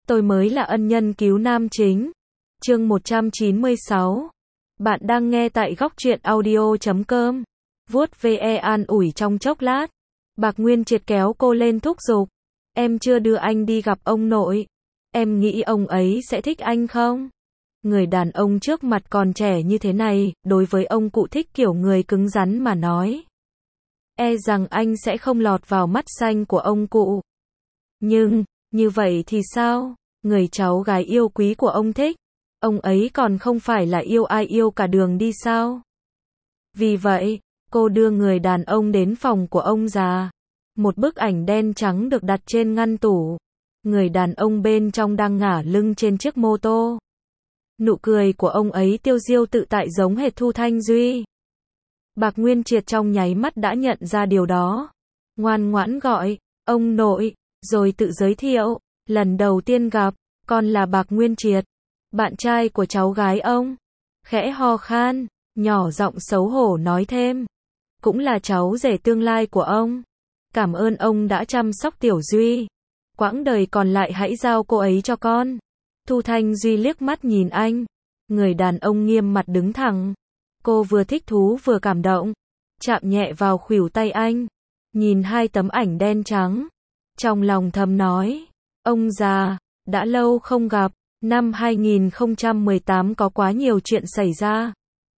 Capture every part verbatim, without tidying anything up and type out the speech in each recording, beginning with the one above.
tôi mới là ân nhân cứu nam chính. Chương một trăm chín mươi sáu. Bạn đang nghe tại góc truyện audio chấm com. Vuốt ve an ủi trong chốc lát. Bạc Nguyên Triệt kéo cô lên thúc giục. Em chưa đưa anh đi gặp ông nội. Em nghĩ ông ấy sẽ thích anh không? Người đàn ông trước mặt còn trẻ như thế này, đối với ông cụ thích kiểu người cứng rắn mà nói. E rằng anh sẽ không lọt vào mắt xanh của ông cụ. Nhưng, như vậy thì sao? Người cháu gái yêu quý của ông thích. Ông ấy còn không phải là yêu ai yêu cả đường đi sao? Vì vậy, cô đưa người đàn ông đến phòng của ông già. Một bức ảnh đen trắng được đặt trên ngăn tủ. Người đàn ông bên trong đang ngả lưng trên chiếc mô tô. Nụ cười của ông ấy tiêu diêu tự tại giống hệt Thu Thanh Duy. Bạc Nguyên Triệt trong nháy mắt đã nhận ra điều đó. Ngoan ngoãn gọi, ông nội, rồi tự giới thiệu, lần đầu tiên gặp, con là Bạc Nguyên Triệt, bạn trai của cháu gái ông. Khẽ ho khan, nhỏ giọng xấu hổ nói thêm, cũng là cháu rể tương lai của ông. Cảm ơn ông đã chăm sóc Tiểu Duy. Quãng đời còn lại hãy giao cô ấy cho con. Thu Thanh Duy liếc mắt nhìn anh. Người đàn ông nghiêm mặt đứng thẳng. Cô vừa thích thú vừa cảm động. Chạm nhẹ vào khuỷu tay anh. Nhìn hai tấm ảnh đen trắng. Trong lòng thầm nói. Ông già, đã lâu không gặp. Năm hai nghìn không trăm mười tám có quá nhiều chuyện xảy ra.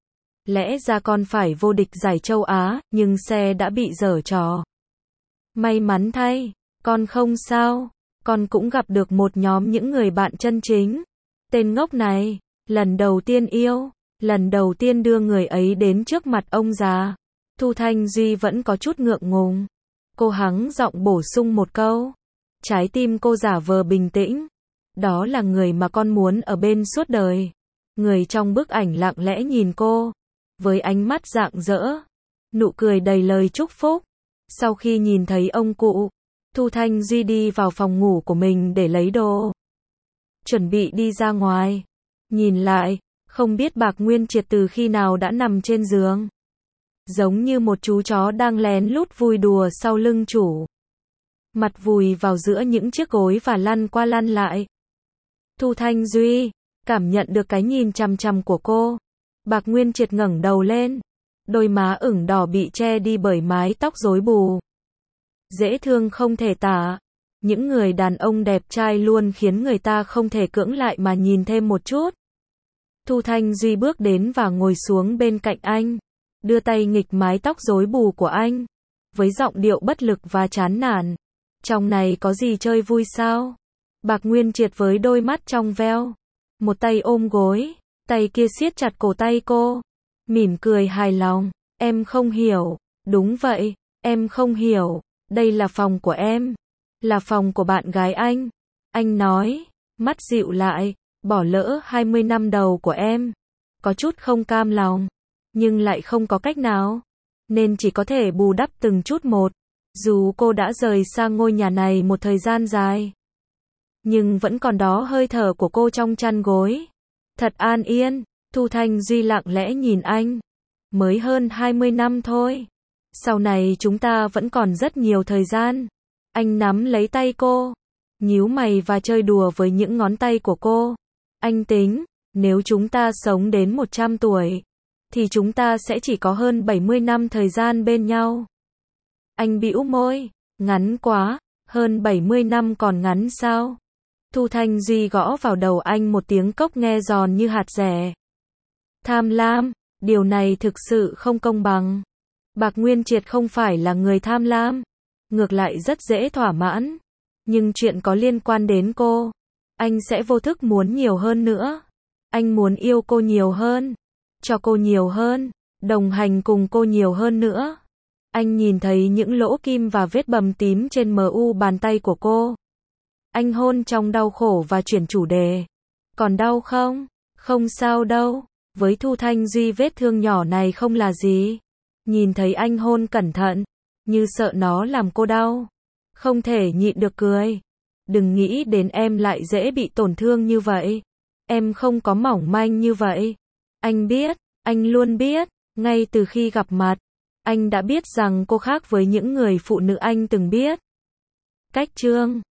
Lẽ ra con phải vô địch giải châu Á, nhưng xe đã bị dở trò. May mắn thay, con không sao. Con cũng gặp được một nhóm những người bạn chân chính. Tên ngốc này, lần đầu tiên yêu, lần đầu tiên đưa người ấy đến trước mặt ông già. Thu Thanh Duy vẫn có chút ngượng ngùng. Cô hắng giọng bổ sung một câu. Trái tim cô giả vờ bình tĩnh. Đó là người mà con muốn ở bên suốt đời. Người trong bức ảnh lặng lẽ nhìn cô, với ánh mắt rạng rỡ, nụ cười đầy lời chúc phúc. Sau khi nhìn thấy ông cụ, Thu Thanh Duy đi vào phòng ngủ của mình để lấy đồ. Chuẩn bị đi ra ngoài. Nhìn lại, không biết Bạc Nguyên Triệt từ khi nào đã nằm trên giường. Giống như một chú chó đang lén lút vui đùa sau lưng chủ. Mặt vùi vào giữa những chiếc gối và lăn qua lăn lại. Thu Thanh Duy, cảm nhận được cái nhìn chằm chằm của cô. Bạc Nguyên Triệt ngẩng đầu lên. Đôi má ửng đỏ bị che đi bởi mái tóc rối bù. Dễ thương không thể tả. Những người đàn ông đẹp trai luôn khiến người ta không thể cưỡng lại mà nhìn thêm một chút. Thu Thanh Duy bước đến và ngồi xuống bên cạnh anh. Đưa tay nghịch mái tóc rối bù của anh. Với giọng điệu bất lực và chán nản. Trong này có gì chơi vui sao? Bạc Nguyên Triệt với đôi mắt trong veo. Một tay ôm gối. Tay kia siết chặt cổ tay cô. Mỉm cười hài lòng. Em không hiểu. Đúng vậy, em không hiểu. Đây là phòng của em. Là phòng của bạn gái anh. Anh nói. Mắt dịu lại. Bỏ lỡ hai mươi năm đầu của em. Có chút không cam lòng. Nhưng lại không có cách nào. Nên chỉ có thể bù đắp từng chút một. Dù cô đã rời xa ngôi nhà này một thời gian dài. Nhưng vẫn còn đó hơi thở của cô trong chăn gối. Thật an yên. Thu Thanh Duy lặng lẽ nhìn anh. Mới hơn hai mươi năm thôi. Sau này chúng ta vẫn còn rất nhiều thời gian. Anh nắm lấy tay cô. Nhíu mày và chơi đùa với những ngón tay của cô. Anh tính, nếu chúng ta sống đến một trăm tuổi, thì chúng ta sẽ chỉ có hơn bảy mươi năm thời gian bên nhau. Anh bĩu môi. Ngắn quá, hơn bảy mươi năm còn ngắn sao? Thu Thanh Duy gõ vào đầu anh một tiếng cốc nghe giòn như hạt dẻ. Tham lam, điều này thực sự không công bằng. Bạc Nguyên Triệt không phải là người tham lam. Ngược lại rất dễ thỏa mãn. Nhưng chuyện có liên quan đến cô. Anh sẽ vô thức muốn nhiều hơn nữa. Anh muốn yêu cô nhiều hơn. Cho cô nhiều hơn. Đồng hành cùng cô nhiều hơn nữa. Anh nhìn thấy những lỗ kim và vết bầm tím trên mờ u bàn tay của cô. Anh hôn trong đau khổ và chuyển chủ đề. Còn đau không? Không sao đâu. Với Thu Thanh Duy vết thương nhỏ này không là gì. Nhìn thấy anh hôn cẩn thận. Như sợ nó làm cô đau. Không thể nhịn được cười. Đừng nghĩ đến em lại dễ bị tổn thương như vậy. Em không có mỏng manh như vậy. Anh biết, anh luôn biết. Ngay từ khi gặp mặt. Anh đã biết rằng cô khác với những người phụ nữ anh từng biết. Cách chương